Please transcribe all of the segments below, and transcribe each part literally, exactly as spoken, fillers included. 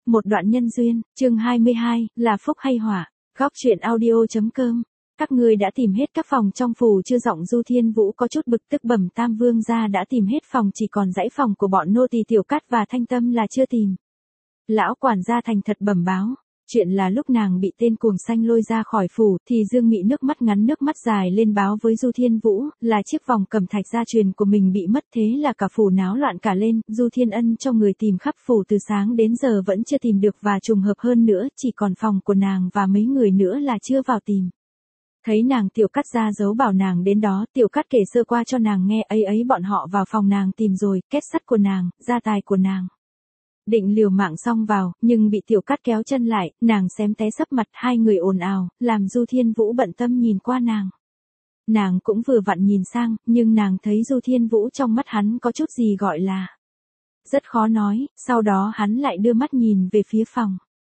một đoạn nhân duyên, chương hai mươi hai, là phúc hay họa. Góc truyện audio.com. Các ngươi đã tìm hết các phòng trong phủ chưa? Giọng Du Thiên Vũ có chút bực tức. Bẩm Tam Vương gia đã tìm hết phòng, chỉ còn dãy phòng của bọn nô tỳ Tiểu Cát và Thanh Tâm là chưa tìm. Lão quản gia thành thật bẩm báo. Chuyện là lúc nàng bị tên cuồng xanh lôi ra khỏi phủ, thì Dương Mị nước mắt ngắn nước mắt dài lên báo với Du Thiên Vũ, là chiếc vòng cẩm thạch gia truyền của mình bị mất. Thế là cả phủ náo loạn cả lên. Du Thiên Ân cho người tìm khắp phủ từ sáng đến giờ vẫn chưa tìm được, và trùng hợp hơn nữa, chỉ còn phòng của nàng và mấy người nữa là chưa vào tìm. Thấy nàng Tiểu Cát ra dấu bảo nàng đến đó, Tiểu Cát kể sơ qua cho nàng nghe. Ấy ấy bọn họ vào phòng nàng tìm rồi, két sắt của nàng, gia tài của nàng. Định liều mạng xông vào, nhưng bị Tiểu Cát kéo chân lại, nàng xém té sấp mặt. Hai người ồn ào, làm Du Thiên Vũ bận tâm nhìn qua nàng. Nàng cũng vừa vặn nhìn sang, nhưng nàng thấy Du Thiên Vũ trong mắt hắn có chút gì gọi là rất khó nói. Sau đó hắn lại đưa mắt nhìn về phía phòng.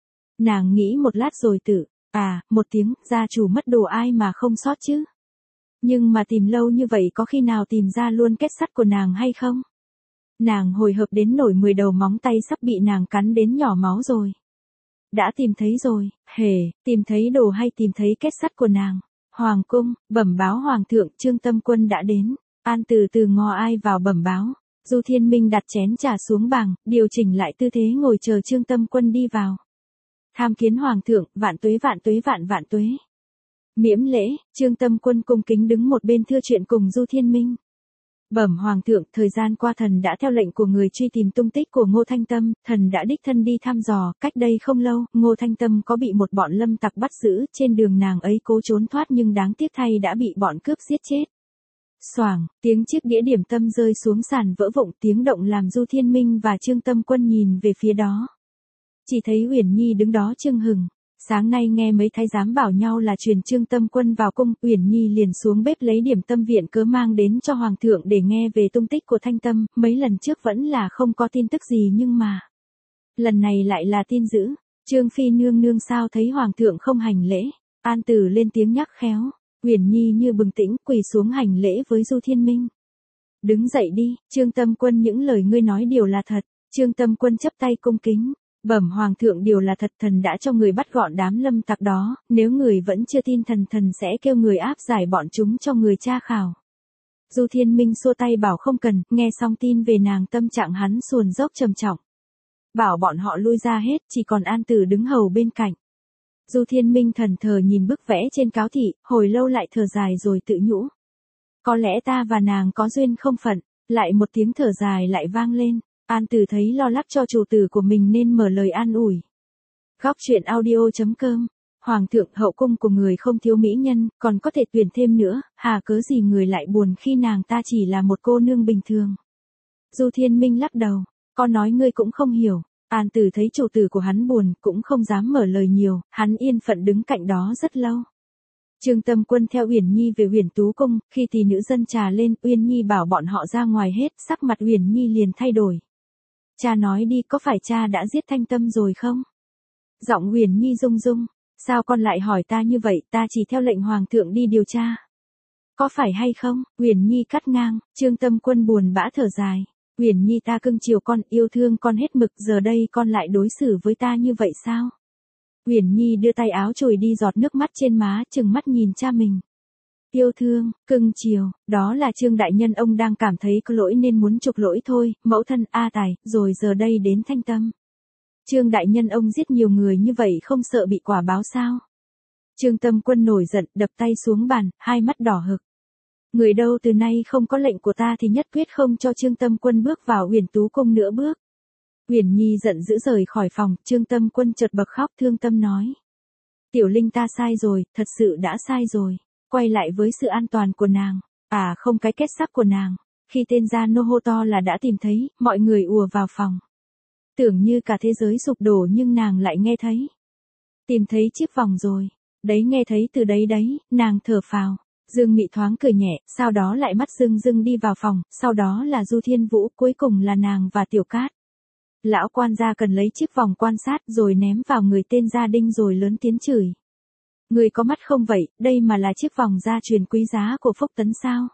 Nàng nghĩ một lát rồi tự à một tiếng, gia chủ mất đồ ai mà không sót chứ. Nhưng mà tìm lâu như vậy có khi nào tìm ra luôn kết sắt của nàng hay không? Nàng hồi hộp đến nổi mười đầu móng tay sắp bị nàng cắn đến nhỏ máu rồi. Đã tìm thấy rồi, hề, tìm thấy đồ hay tìm thấy kết sắt của nàng? Hoàng cung, bẩm báo hoàng thượng, Trương Tâm Quân đã đến. An từ từ ngò ai vào bẩm báo. Du Thiên Minh đặt chén trà xuống bàn, điều chỉnh lại tư thế ngồi chờ Trương Tâm Quân đi vào. Tham kiến hoàng thượng, vạn tuế vạn tuế vạn vạn tuế. Miễn lễ, Trương Tâm Quân cung kính đứng một bên thưa chuyện cùng Du Thiên Minh. Bẩm hoàng thượng, thời gian qua thần đã theo lệnh của người truy tìm tung tích của Ngô Thanh Tâm, thần đã đích thân đi thăm dò. Cách đây không lâu, Ngô Thanh Tâm có bị một bọn lâm tặc bắt giữ, trên đường nàng ấy cố trốn thoát nhưng đáng tiếc thay đã bị bọn cướp giết chết. Xoảng, tiếng chiếc đĩa điểm tâm rơi xuống sàn vỡ vụn, tiếng động làm Du Thiên Minh và Trương Tâm Quân nhìn về phía đó. Chỉ thấy Uyển Nhi đứng đó chưng hừng. Sáng nay nghe mấy thái giám bảo nhau là truyền Trương Tâm Quân vào cung, Uyển Nhi liền xuống bếp lấy điểm tâm viện cớ mang đến cho hoàng thượng để nghe về tung tích của Thanh Tâm. Mấy lần trước vẫn là không có tin tức gì nhưng mà lần này lại là tin dữ. Trương phi nương nương sao thấy hoàng thượng không hành lễ? An Tử lên tiếng nhắc khéo. Uyển Nhi như bừng tỉnh, quỳ xuống hành lễ với Du Thiên Minh. Đứng dậy đi, Trương Tâm Quân, những lời ngươi nói đều là thật. Trương Tâm Quân chắp tay cung kính. Bẩm hoàng thượng, điều là thật, thần đã cho người bắt gọn đám lâm tặc đó, nếu người vẫn chưa tin thần, thần sẽ kêu người áp giải bọn chúng cho người tra khảo. Du Thiên Minh xua tay bảo không cần, nghe xong tin về nàng tâm trạng hắn xuồn dốc trầm trọng. Bảo bọn họ lui ra hết, chỉ còn An Tử đứng hầu bên cạnh. Du Thiên Minh thần thờ nhìn bức vẽ trên cáo thị, hồi lâu lại thở dài rồi tự nhủ. Có lẽ ta và nàng có duyên không phận, lại một tiếng thở dài lại vang lên. An Tử thấy lo lắng cho chủ tử của mình nên mở lời an ủi. Góc truyện audio.com. Hoàng thượng, hậu cung của người không thiếu mỹ nhân, còn có thể tuyển thêm nữa, hà cớ gì người lại buồn khi nàng ta chỉ là một cô nương bình thường? Du Thiên Minh lắc đầu, con nói ngươi cũng không hiểu. An Tử thấy chủ tử của hắn buồn, cũng không dám mở lời nhiều, hắn yên phận đứng cạnh đó rất lâu. Trương Tâm Quân theo Uyển Nhi về Huyền Tú cung, khi tỷ nữ dân trà lên, Uyển Nhi bảo bọn họ ra ngoài hết, sắc mặt Uyển Nhi liền thay đổi. Cha nói đi, có phải cha đã giết Thanh Tâm rồi không? Giọng Uyển Nhi rung rung. Sao con lại hỏi ta như vậy, ta chỉ theo lệnh hoàng thượng đi điều tra. Có phải hay không? Uyển Nhi cắt ngang. Trương Tâm Quân buồn bã thở dài. Uyển Nhi, ta cưng chiều con, yêu thương con hết mực, giờ đây con lại đối xử với ta như vậy sao? Uyển Nhi đưa tay áo chùi đi giọt nước mắt trên má, trừng mắt nhìn cha mình. Yêu thương, cưng chiều, đó là Trương đại nhân ông đang cảm thấy có lỗi nên muốn chuộc lỗi thôi. Mẫu thân, a tài, rồi giờ đây đến Thanh Tâm. Trương đại nhân ông giết nhiều người như vậy không sợ bị quả báo sao? Trương Tâm Quân nổi giận, đập tay xuống bàn, hai mắt đỏ hực. Người đâu, từ nay không có lệnh của ta thì nhất quyết không cho Trương Tâm Quân bước vào Huyền Tú cung nữa bước. Uyển Nhi giận dữ rời khỏi phòng, Trương Tâm Quân chợt bật khóc thương tâm nói. Tiểu Linh, ta sai rồi, thật sự đã sai rồi. Quay lại với sự an toàn của nàng, à không, cái kết sắc của nàng. Khi tên gia nô hô to là đã tìm thấy, mọi người ùa vào phòng. Tưởng như cả thế giới sụp đổ nhưng nàng lại nghe thấy. Tìm thấy chiếc vòng rồi. Đấy, nghe thấy từ đấy đấy, nàng thở phào. Dương Mị thoáng cười nhẹ, sau đó lại mắt rưng rưng đi vào phòng, sau đó là Du Thiên Vũ, cuối cùng là nàng và Tiểu Cát. Lão quan gia cần lấy chiếc vòng quan sát rồi ném vào người tên gia Đinh rồi lớn tiếng chửi. Người có mắt không vậy, đây mà là chiếc vòng gia truyền quý giá của Phúc Tấn sao?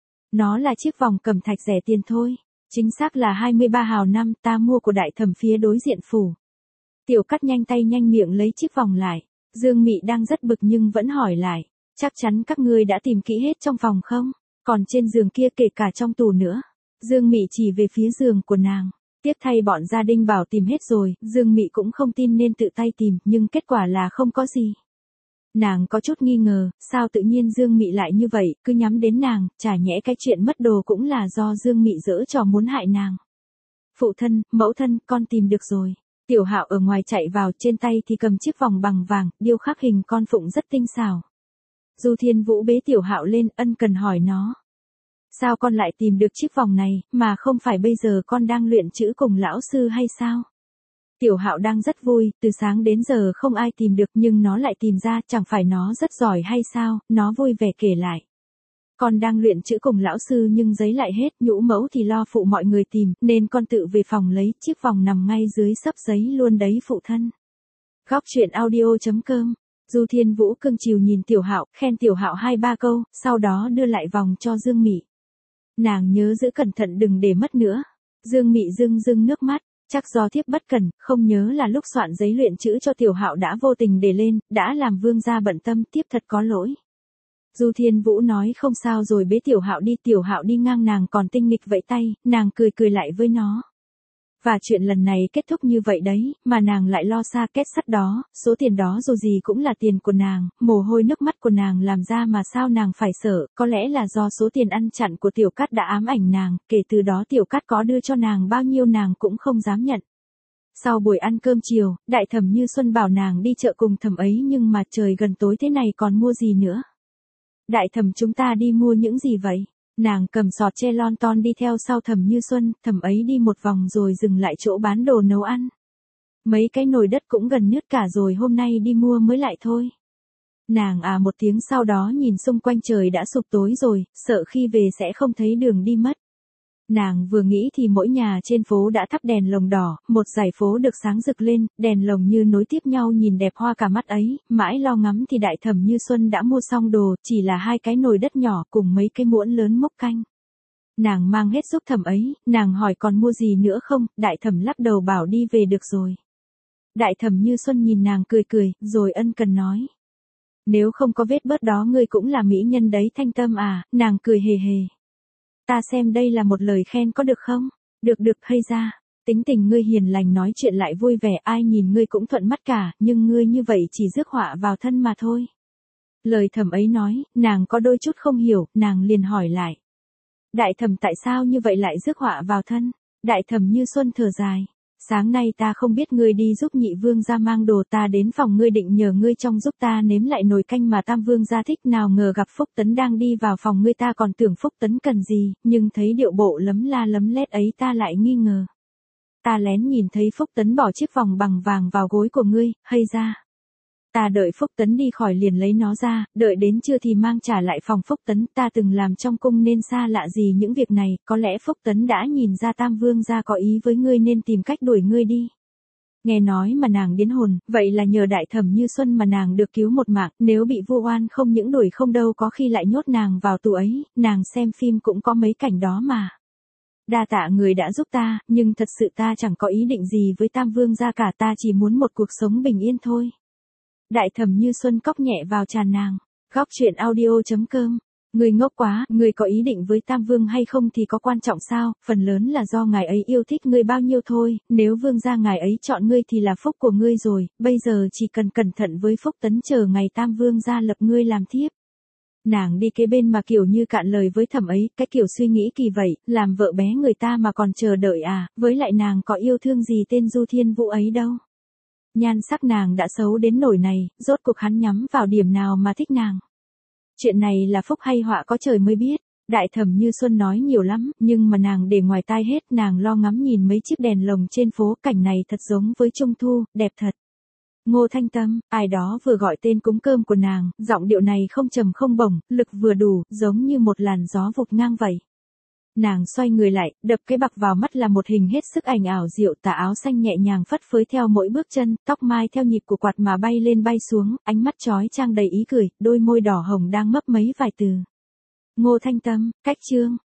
Nó là chiếc vòng cẩm thạch rẻ tiền thôi. Chính xác là hai mươi ba hào năm, ta mua của đại thẩm phía đối diện phủ. Tiểu Cát nhanh tay nhanh miệng lấy chiếc vòng lại. Dương Mị đang rất bực nhưng vẫn hỏi lại, chắc chắn các ngươi đã tìm kỹ hết trong phòng không? Còn trên giường kia kể cả trong tủ nữa. Dương Mị chỉ về phía giường của nàng. Tiếc thay bọn gia đình bảo tìm hết rồi, Dương Mị cũng không tin nên tự tay tìm, nhưng kết quả là không có gì. Nàng có chút nghi ngờ, sao tự nhiên Dương Mị lại như vậy, cứ nhắm đến nàng, chả nhẽ cái chuyện mất đồ cũng là do Dương Mị giở trò muốn hại nàng. Phụ thân, mẫu thân, con tìm được rồi. Tiểu Hạo ở ngoài chạy vào, trên tay thì cầm chiếc vòng bằng vàng, điêu khắc hình con phụng rất tinh xảo. Du Thiên Vũ bế Tiểu Hạo lên, ân cần hỏi nó. Sao con lại tìm được chiếc vòng này, mà không phải bây giờ con đang luyện chữ cùng lão sư hay sao? Tiểu Hạo đang rất vui, từ sáng đến giờ không ai tìm được nhưng nó lại tìm ra, chẳng phải nó rất giỏi hay sao, nó vui vẻ kể lại. Con đang luyện chữ cùng lão sư nhưng giấy lại hết, nhũ mẫu thì lo phụ mọi người tìm, nên con tự về phòng lấy, chiếc vòng nằm ngay dưới xấp giấy luôn đấy phụ thân. Góc truyện audio chấm com. Du Thiên Vũ cưng chiều nhìn Tiểu Hạo, khen Tiểu Hạo hai ba câu, sau đó đưa lại vòng cho Dương Mị. Nàng nhớ giữ cẩn thận đừng để mất nữa. Dương Mị rưng rưng nước mắt, chắc do thiếp bất cẩn, không nhớ là lúc soạn giấy luyện chữ cho Tiểu Hạo đã vô tình để lên, đã làm vương gia bận tâm, tiếp thật có lỗi. Du Thiên Vũ nói không sao rồi bế Tiểu Hạo đi, Tiểu Hạo đi ngang nàng còn tinh nghịch vẫy tay, nàng cười cười lại với nó. Và chuyện lần này kết thúc như vậy đấy, mà nàng lại lo xa kết sắt đó, số tiền đó dù gì cũng là tiền của nàng, mồ hôi nước mắt của nàng làm ra mà sao nàng phải sợ, có lẽ là do số tiền ăn chặn của Tiểu Cát đã ám ảnh nàng, kể từ đó Tiểu Cát có đưa cho nàng bao nhiêu nàng cũng không dám nhận. Sau buổi ăn cơm chiều, Đại Thẩm Như Xuân bảo nàng đi chợ cùng thẩm ấy nhưng mà trời gần tối thế này còn mua gì nữa. Đại thẩm chúng ta đi mua những gì vậy? Nàng cầm sọt che lon ton đi theo sau Thẩm Như Xuân, thẩm ấy đi một vòng rồi dừng lại chỗ bán đồ nấu ăn. Mấy cái nồi đất cũng gần nứt cả rồi hôm nay đi mua mới lại thôi. Nàng à một tiếng sau đó nhìn xung quanh trời đã sụp tối rồi, sợ khi về sẽ không thấy đường đi mất. Nàng vừa nghĩ thì mỗi nhà trên phố đã thắp đèn lồng đỏ, một dải phố được sáng rực lên, đèn lồng như nối tiếp nhau nhìn đẹp hoa cả mắt ấy, mãi lo ngắm thì Đại Thẩm Như Xuân đã mua xong đồ, chỉ là hai cái nồi đất nhỏ cùng mấy cái muỗng lớn múc canh. Nàng mang hết giúp thẩm ấy, nàng hỏi còn mua gì nữa không, Đại Thẩm lắc đầu bảo đi về được rồi. Đại Thẩm Như Xuân nhìn nàng cười cười, rồi ân cần nói. Nếu không có vết bớt đó ngươi cũng là mỹ nhân đấy Thanh Tâm à, nàng cười hề hề. Ta xem đây là một lời khen có được không? Được được hay ra, tính tình ngươi hiền lành nói chuyện lại vui vẻ ai nhìn ngươi cũng thuận mắt cả, nhưng ngươi như vậy chỉ rước họa vào thân mà thôi. Lời thẩm ấy nói, nàng có đôi chút không hiểu, nàng liền hỏi lại. Đại thẩm tại sao như vậy lại rước họa vào thân? Đại Thẩm Như Xuân thở dài. Sáng nay ta không biết ngươi đi giúp nhị vương ra mang đồ ta đến phòng ngươi định nhờ ngươi trong giúp ta nếm lại nồi canh mà tam vương ra thích nào ngờ gặp Phúc Tấn đang đi vào phòng ngươi ta còn tưởng Phúc Tấn cần gì, nhưng thấy điệu bộ lấm la lấm lét ấy ta lại nghi ngờ. Ta lén nhìn thấy Phúc Tấn bỏ chiếc vòng bằng vàng vào gối của ngươi, hay ra. Ta đợi Phúc Tấn đi khỏi liền lấy nó ra, đợi đến trưa thì mang trả lại phòng Phúc Tấn, ta từng làm trong cung nên xa lạ gì những việc này, có lẽ Phúc Tấn đã nhìn ra Tam Vương gia có ý với ngươi nên tìm cách đuổi ngươi đi. Nghe nói mà nàng điến hồn, vậy là nhờ Đại Thẩm Như Xuân mà nàng được cứu một mạng, nếu bị vu oan không những đuổi không đâu có khi lại nhốt nàng vào tù ấy, nàng xem phim cũng có mấy cảnh đó mà. Đa tạ người đã giúp ta, nhưng thật sự ta chẳng có ý định gì với Tam Vương gia cả, ta chỉ muốn một cuộc sống bình yên thôi. Đại Thẩm Như Xuân cóc nhẹ vào tràn nàng. Góc truyện audio chấm com. Người ngốc quá, người có ý định với Tam Vương hay không thì có quan trọng sao, phần lớn là do ngài ấy yêu thích ngươi bao nhiêu thôi, nếu vương gia ngài ấy chọn ngươi thì là phúc của ngươi rồi, bây giờ chỉ cần cẩn thận với Phúc Tấn chờ ngày Tam Vương gia lập ngươi làm thiếp. Nàng đi kế bên mà kiểu như cạn lời với thẩm ấy, cái kiểu suy nghĩ kỳ vậy, làm vợ bé người ta mà còn chờ đợi à, với lại nàng có yêu thương gì tên Du Thiên Vũ ấy đâu. Nhan sắc nàng đã xấu đến nỗi này, rốt cuộc hắn nhắm vào điểm nào mà thích nàng. Chuyện này là phúc hay họa có trời mới biết. Đại Thẩm Như Xuân nói nhiều lắm, nhưng mà nàng để ngoài tai hết, nàng lo ngắm nhìn mấy chiếc đèn lồng trên phố, cảnh này thật giống với Trung Thu, đẹp thật. Ngô Thanh Tâm, ai đó vừa gọi tên cúng cơm của nàng, giọng điệu này không trầm không bổng, lực vừa đủ, giống như một làn gió vụt ngang vậy. Nàng xoay người lại, đập cái bạc vào mắt là một hình hết sức ảnh ảo diệu, tà áo xanh nhẹ nhàng phất phới theo mỗi bước chân, tóc mai theo nhịp của quạt mà bay lên bay xuống, ánh mắt chói chang đầy ý cười, đôi môi đỏ hồng đang mấp mấy vài từ. Ngô Thanh Tâm, cách chương.